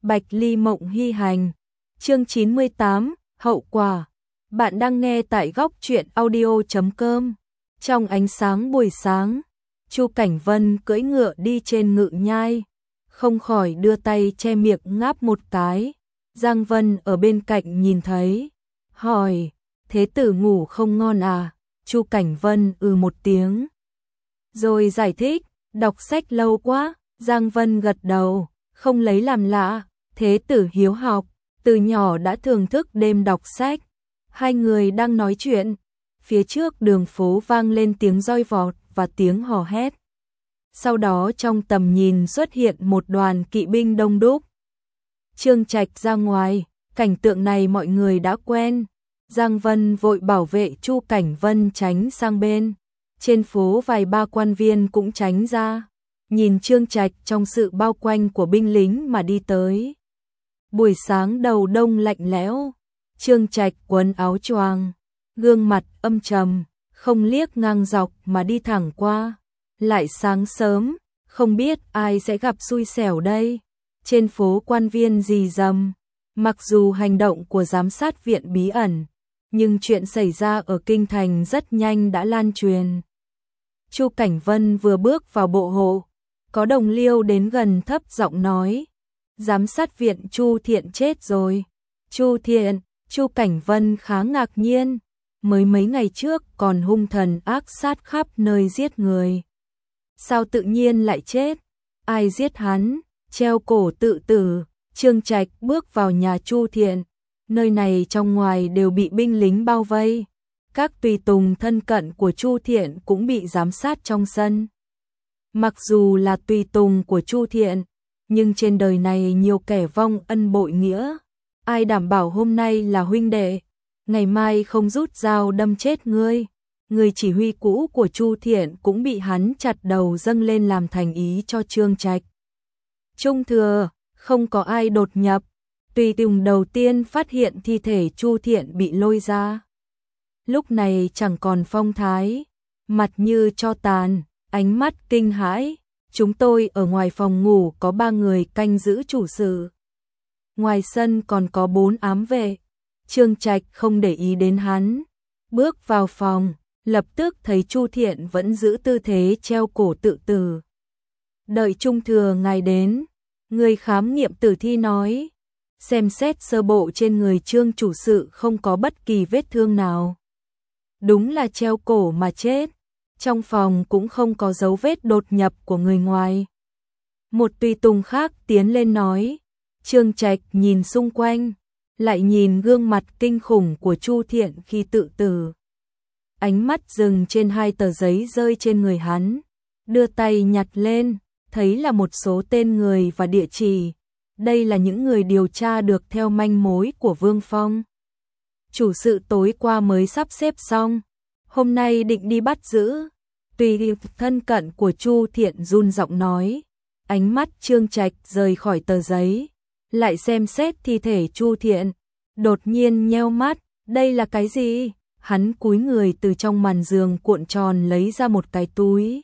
Bạch Ly Mộng Hy Hành. Chương 98, hậu quả. Bạn đang nghe tại góc truyện audio.com. Trong ánh sáng buổi sáng, Chu Cảnh Vân cưỡi ngựa đi trên ngự nhai, không khỏi đưa tay che miệng ngáp một cái. Giang Vân ở bên cạnh nhìn thấy, hỏi: "Thế tử ngủ không ngon à?" Chu Cảnh Vân một tiếng, rồi giải thích: "Đọc sách lâu quá." Giang Vân gật đầu, không lấy làm lạ, thế tử hiếu học, từ nhỏ đã thưởng thức đêm đọc sách. Hai người đang nói chuyện, phía trước đường phố vang lên tiếng roi vọt và tiếng hò hét. Sau đó trong tầm nhìn xuất hiện một đoàn kỵ binh đông đúc. Trương Trạch ra ngoài, cảnh tượng này mọi người đã quen. Giang Vân vội bảo vệ Chu Cảnh Vân tránh sang bên. Trên phố vài ba quan viên cũng tránh ra, nhìn Trương Trạch trong sự bao quanh của binh lính mà đi tới. Buổi sáng đầu đông lạnh lẽo, Trương Trạch quần áo choàng, gương mặt âm trầm, không liếc ngang dọc mà đi thẳng qua. Lại sáng sớm, không biết ai sẽ gặp xui xẻo đây. Trên phố quan viên rì rầm, mặc dù hành động của giám sát viện bí ẩn, nhưng chuyện xảy ra ở kinh thành rất nhanh đã lan truyền. Chu Cảnh Vân vừa bước vào bộ hộ, có đồng liêu đến gần thấp giọng nói: "Giám sát viện Chu Thiện chết rồi." Chu Thiện? Chu Cảnh Vân khá ngạc nhiên, mới mấy ngày trước còn hung thần ác sát khắp nơi giết người. Sao tự nhiên lại chết? Ai giết hắn? Treo cổ tự tử. Trương Trạch bước vào nhà Chu Thiện, nơi này trong ngoài đều bị binh lính bao vây. Các tùy tùng thân cận của Chu Thiện cũng bị giám sát trong sân. Mặc dù là tùy tùng của Chu Thiện, nhưng trên đời này nhiều kẻ vong ân bội nghĩa. Ai đảm bảo hôm nay là huynh đệ, ngày mai không rút dao đâm chết ngươi? Người chỉ huy cũ của Chu Thiện cũng bị hắn chặt đầu dâng lên làm thành ý cho Trương Trạch. Trung thừa, không có ai đột nhập. Tùy tùng đầu tiên phát hiện thi thể Chu Thiện bị lôi ra. Lúc này chẳng còn phong thái, mặt như tro tàn, ánh mắt kinh hãi. Chúng tôi ở ngoài phòng ngủ có 3 người canh giữ chủ sự. Ngoài sân còn có 4 ám vệ. Trương Trạch không để ý đến hắn, bước vào phòng, lập tức thấy Chu Thiện vẫn giữ tư thế treo cổ tự tử. "Đợi Trung thừa ngài đến." Người khám nghiệm tử thi nói. Xem xét sơ bộ trên người Trương chủ sự không có bất kỳ vết thương nào. Đúng là treo cổ mà chết. Trong phòng cũng không có dấu vết đột nhập của người ngoài. Một tùy tùng khác tiến lên nói. Trương Trạch nhìn xung quanh, lại nhìn gương mặt kinh khủng của Chu Thiện khi tự tử. Ánh mắt dừng trên 2 tờ giấy rơi trên người hắn, đưa tay nhặt lên, thấy là một số tên người và địa chỉ. Đây là những người điều tra được theo manh mối của Vương Phong. Chủ sự tối qua mới sắp xếp xong, hôm nay định đi bắt giữ. Tùy thân cận của Chu Thiện run giọng nói. Ánh mắt Trương Trạch rời khỏi tờ giấy, lại xem xét thi thể Chu Thiện, đột nhiên nheo mắt. Đây là cái gì? Hắn cúi người từ trong màn giường cuộn tròn lấy ra một cái túi,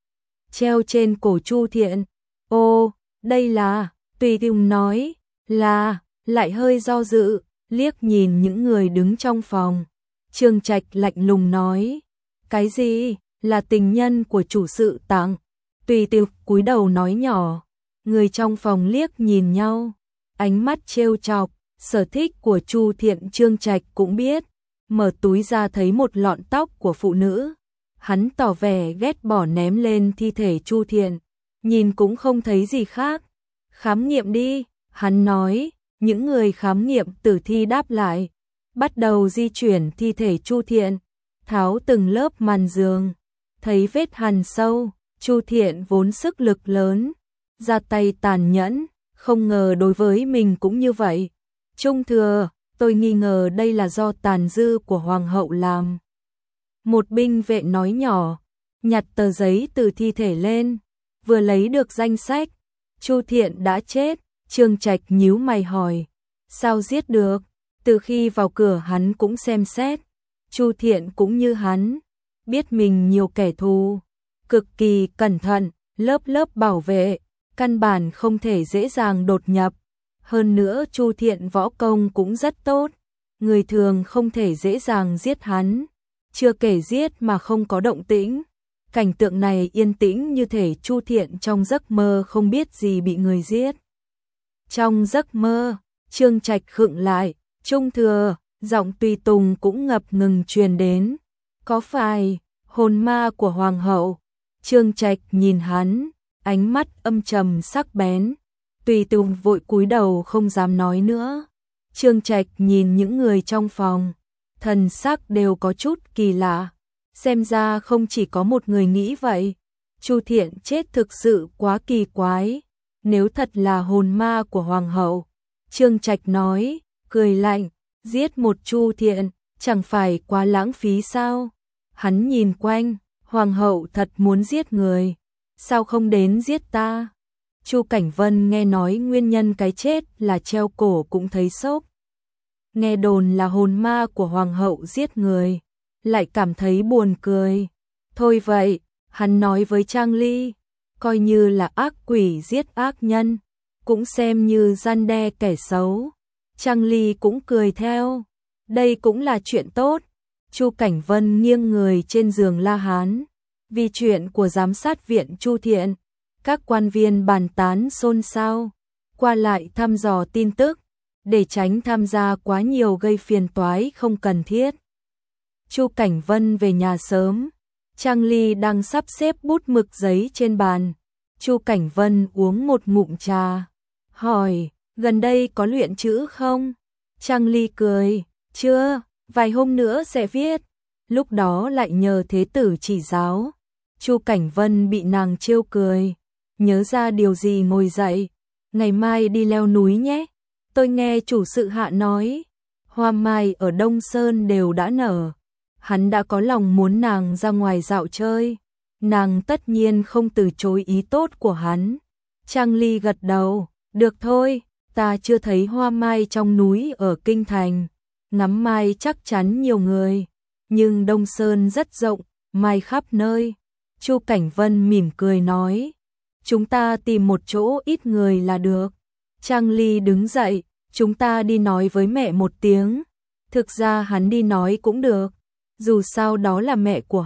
treo trên cổ Chu Thiện. "Ô, đây là..." Tùy tùng nói. "Là..." Lại hơi do dự, liếc nhìn những người đứng trong phòng. Trương Trạch lạnh lùng nói. "Cái gì? Là tình nhân của chủ sự tặng." Tùy tùng cúi đầu nói nhỏ. Người trong phòng liếc nhìn nhau, ánh mắt trêu chọc. Sở thích của Chu Thiện Trương Trạch cũng biết. Mở túi ra thấy một lọn tóc của phụ nữ. Hắn tỏ vẻ ghét bỏ ném lên thi thể Chu Thiện, nhìn cũng không thấy gì khác. "Khám nghiệm đi," hắn nói. Những người khám nghiệm tử thi đáp lại, bắt đầu di chuyển thi thể Chu Thiện, tháo từng lớp màn giường, thấy vết hằn sâu. Chu Thiện vốn sức lực lớn, ra tay tàn nhẫn, không ngờ đối với mình cũng như vậy. "Trung thừa, tôi nghi ngờ đây là do tàn dư của hoàng hậu làm." Một binh vệ nói nhỏ, nhặt tờ giấy từ thi thể lên, vừa lấy được danh sách. Chu Thiện đã chết. Trương Trạch nhíu mày hỏi. "Sao giết được?" Từ khi vào cửa hắn cũng xem xét. Chu Thiện cũng như hắn, biết mình nhiều kẻ thù, cực kỳ cẩn thận, lớp lớp bảo vệ, căn bản không thể dễ dàng đột nhập. Hơn nữa Chu Thiện võ công cũng rất tốt, người thường không thể dễ dàng giết hắn, chưa kể giết mà không có động tĩnh. Cảnh tượng này yên tĩnh như thể Chu Thiện trong giấc mơ không biết gì bị người giết. Trong giấc mơ, Trương Trạch khựng lại, Trung Thừa, giọng tùy tùng cũng ngập ngừng truyền đến. Có phải hồn ma của hoàng hậu? Trương Trạch nhìn hắn, ánh mắt âm trầm sắc bén. Tùy tùng vội cúi đầu không dám nói nữa. Trương Trạch nhìn những người trong phòng, thần sắc đều có chút kỳ lạ. Xem ra không chỉ có một người nghĩ vậy. Chu Thiện chết thực sự quá kỳ quái. Nếu thật là hồn ma của hoàng hậu, Trương Trạch nói, cười lạnh, giết một Chu Thiện, chẳng phải quá lãng phí sao? Hắn nhìn quanh, hoàng hậu thật muốn giết người, sao không đến giết ta? Chu Cảnh Vân nghe nói nguyên nhân cái chết là treo cổ cũng thấy sốc. Nghe đồn là hồn ma của hoàng hậu giết người, lại cảm thấy buồn cười. Thôi vậy, hắn nói với Trang Ly, coi như là ác quỷ giết ác nhân, cũng xem như răn đe kẻ xấu. Trang Ly cũng cười theo, đây cũng là chuyện tốt. Chu Cảnh Vân nghiêng người trên giường La Hán, vì chuyện của giám sát viện Chu Thiện, các quan viên bàn tán xôn xao, qua lại thăm dò tin tức, để tránh tham gia quá nhiều gây phiền toái không cần thiết. Chu Cảnh Vân về nhà sớm, Trang Ly đang sắp xếp bút mực giấy trên bàn. Chu Cảnh Vân uống một ngụm trà, hỏi, gần đây có luyện chữ không? Trang Ly cười, chưa, vài hôm nữa sẽ viết, lúc đó lại nhờ thế tử chỉ giáo. Chu Cảnh Vân bị nàng trêu cười, nhớ ra điều gì ngồi dậy, ngày mai đi leo núi nhé. Tôi nghe chủ sự hạ nói, hoa mai ở Đông Sơn đều đã nở. Hắn đã có lòng muốn nàng ra ngoài dạo chơi, nàng tất nhiên không từ chối ý tốt của hắn. Trang Ly gật đầu, được thôi, ta chưa thấy hoa mai trong núi ở Kinh Thành, ngắm mai chắc chắn nhiều người, nhưng Đông Sơn rất rộng, mai khắp nơi. Chu Cảnh Vân mỉm cười nói, chúng ta tìm một chỗ ít người là được. Trang Ly đứng dậy, chúng ta đi nói với mẹ một tiếng. Thực ra hắn đi nói cũng được, dù sao đó là mẹ của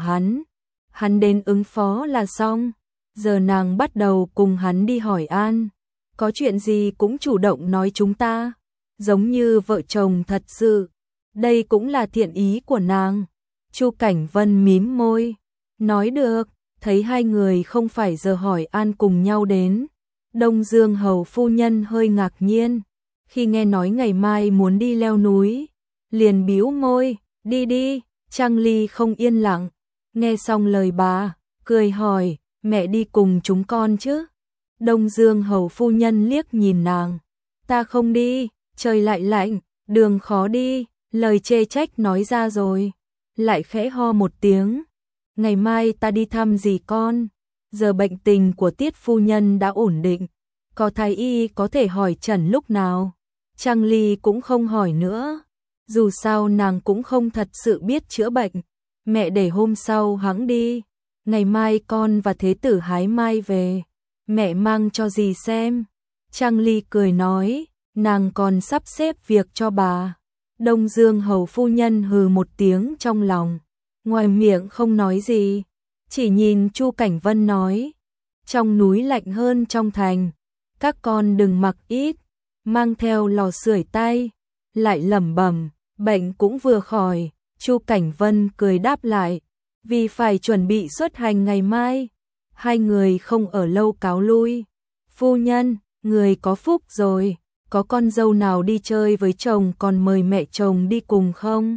hắn đến ứng phó là xong. Giờ nàng bắt đầu cùng hắn đi hỏi an, có chuyện gì cũng chủ động nói chúng ta, giống như vợ chồng thật sự. Đây cũng là thiện ý của nàng. Chu Cảnh Vân mím môi, nói được. Thấy hai người không phải giờ hỏi an cùng nhau đến, Đông Dương hầu phu nhân hơi ngạc nhiên, khi nghe nói ngày mai muốn đi leo núi, liền bĩu môi, đi đi. Trang Ly không yên lặng, nghe xong lời bà, cười hỏi, mẹ đi cùng chúng con chứ? Đông Dương hầu phu nhân liếc nhìn nàng, ta không đi, trời lại lạnh, đường khó đi, lời chê trách nói ra rồi, lại khẽ ho một tiếng. Ngày mai ta đi thăm dì con, giờ bệnh tình của Tiết phu nhân đã ổn định, có thái y có thể hỏi trần lúc nào. Trang Ly cũng không hỏi nữa, dù sao nàng cũng không thật sự biết chữa bệnh. Mẹ để hôm sau hẵng đi, ngày mai con và thế tử hái mai về, mẹ mang cho dì xem. Trang Ly cười nói, nàng còn sắp xếp việc cho bà. Đông Dương hầu phu nhân hừ một tiếng trong lòng, ngoài miệng không nói gì, chỉ nhìn Chu Cảnh Vân nói, trong núi lạnh hơn trong thành, các con đừng mặc ít, mang theo lò sưởi tay. Lại lẩm bẩm, bệnh cũng vừa khỏi. Chu Cảnh Vân cười đáp lại, vì phải chuẩn bị xuất hành ngày mai. Hai người không ở lâu cáo lui. Phu nhân, người có phúc rồi, có con dâu nào đi chơi với chồng còn mời mẹ chồng đi cùng không?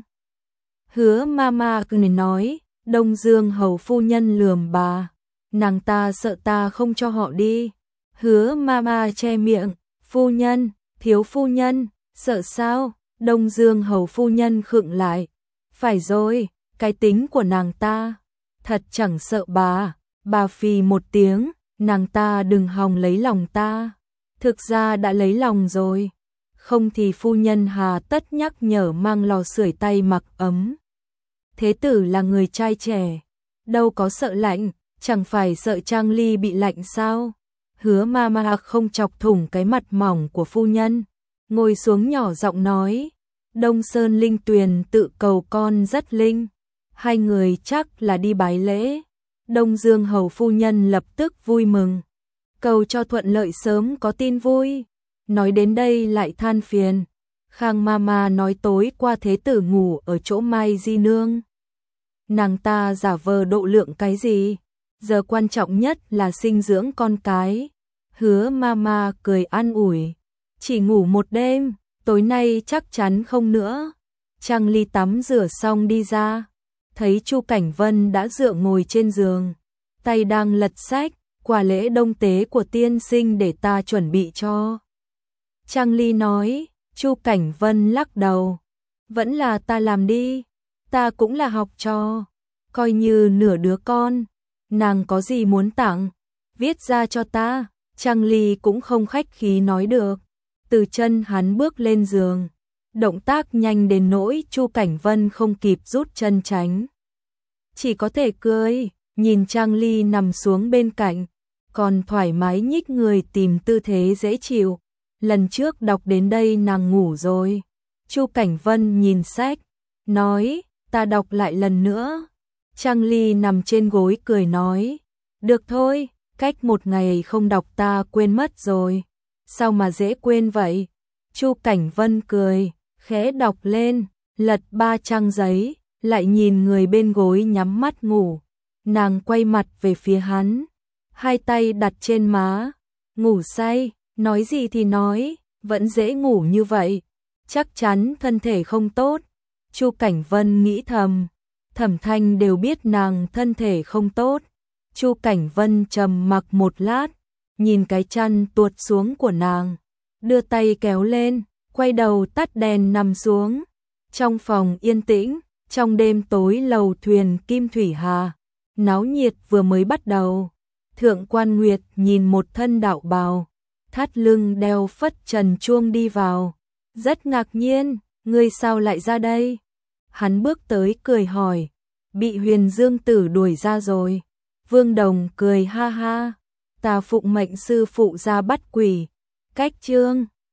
Hứa mama cười nói. Đông Dương hầu phu nhân lườm bà, nàng ta sợ ta không cho họ đi. Hứa mama che miệng, phu nhân, thiếu phu nhân, sợ sao? Đông Dương hầu phu nhân khựng lại, phải rồi, cái tính của nàng ta, thật chẳng sợ bà phì một tiếng, nàng ta đừng hòng lấy lòng ta, thực ra đã lấy lòng rồi, không thì phu nhân hà tất nhắc nhở mang lò sưởi tay mặc ấm. Thế tử là người trai trẻ, đâu có sợ lạnh, chẳng phải sợ Trang Ly bị lạnh sao? Hứa mama không chọc thủng cái mặt mỏng của phu nhân, ngồi xuống nhỏ giọng nói, Đông Sơn Linh Tuyền tự cầu con rất linh, hai người chắc là đi bái lễ. Đông Dương hầu phu nhân lập tức vui mừng, cầu cho thuận lợi sớm có tin vui. Nói đến đây lại than phiền, Khang Mama nói tối qua thế tử ngủ ở chỗ Mai Di Nương. Nàng ta giả vờ độ lượng cái gì, giờ quan trọng nhất là sinh dưỡng con cái. Hứa Mama cười an ủi, chỉ ngủ một đêm, tối nay chắc chắn không nữa. Trang Ly tắm rửa xong đi ra, thấy Chu Cảnh Vân đã dựa ngồi trên giường, tay đang lật sách, quà lễ đông tế của tiên sinh để ta chuẩn bị cho. Trang Ly nói, Chu Cảnh Vân lắc đầu, vẫn là ta làm đi, ta cũng là học trò, coi như nửa đứa con, nàng có gì muốn tặng, viết ra cho ta. Trang Ly cũng không khách khí nói được, từ chân hắn bước lên giường, động tác nhanh đến nỗi Chu Cảnh Vân không kịp rút chân tránh, chỉ có thể cười, nhìn Trang Ly nằm xuống bên cạnh, còn thoải mái nhích người tìm tư thế dễ chịu. Lần trước đọc đến đây nàng ngủ rồi. Chu Cảnh Vân nhìn sách, nói, ta đọc lại lần nữa. Trang Ly nằm trên gối cười nói, được thôi, cách một ngày không đọc ta quên mất rồi. Sao mà dễ quên vậy? Chu Cảnh Vân cười, khẽ đọc lên, lật 3 trang giấy, lại nhìn người bên gối nhắm mắt ngủ. Nàng quay mặt về phía hắn, hai tay đặt trên má, ngủ say, nói gì thì nói, vẫn dễ ngủ như vậy, chắc chắn thân thể không tốt. Chu Cảnh Vân nghĩ thầm, Thẩm Thanh đều biết nàng thân thể không tốt. Chu Cảnh Vân trầm mặc một lát, nhìn cái chăn tuột xuống của nàng, đưa tay kéo lên, quay đầu tắt đèn nằm xuống. Trong phòng yên tĩnh, trong đêm tối lầu thuyền Kim Thủy Hà, náo nhiệt vừa mới bắt đầu. Thượng Quan Nguyệt nhìn một thân đạo bào, thắt lưng đeo phất trần chuông đi vào, rất ngạc nhiên, ngươi sao lại ra đây? Hắn bước tới cười hỏi, bị Huyền Dương Tử đuổi ra rồi. Vương Đồng cười ha ha, ta phụng mệnh sư phụ ra bắt quỷ. Cách chương